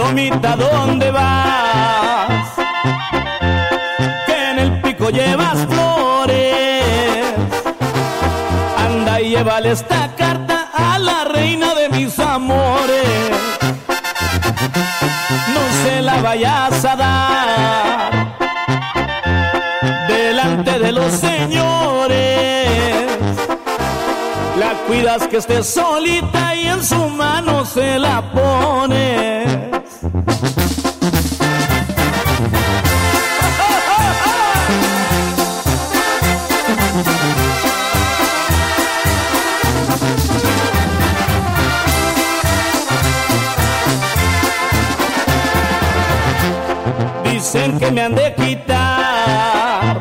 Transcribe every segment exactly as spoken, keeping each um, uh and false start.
palomita, ¿dónde vas? Que en el pico llevas flores. Anda y llévale esta carta a la reina de mis amores. No se la vayas a dar delante de los señores. La cuidas que esté solita y en su mano se la pones. Dicen que me han de quitar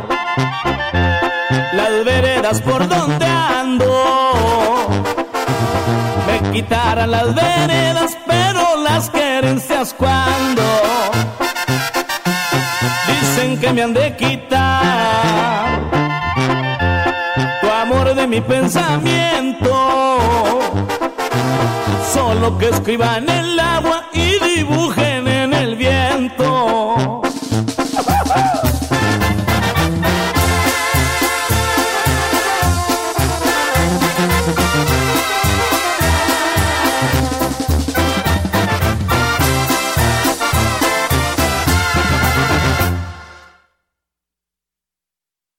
las veredas por donde ando. Me quitarán las veredas, pero las querencias cuando. Dicen que me han de quitar tu amor de mi pensamiento. Solo que escriban el agua y dibujen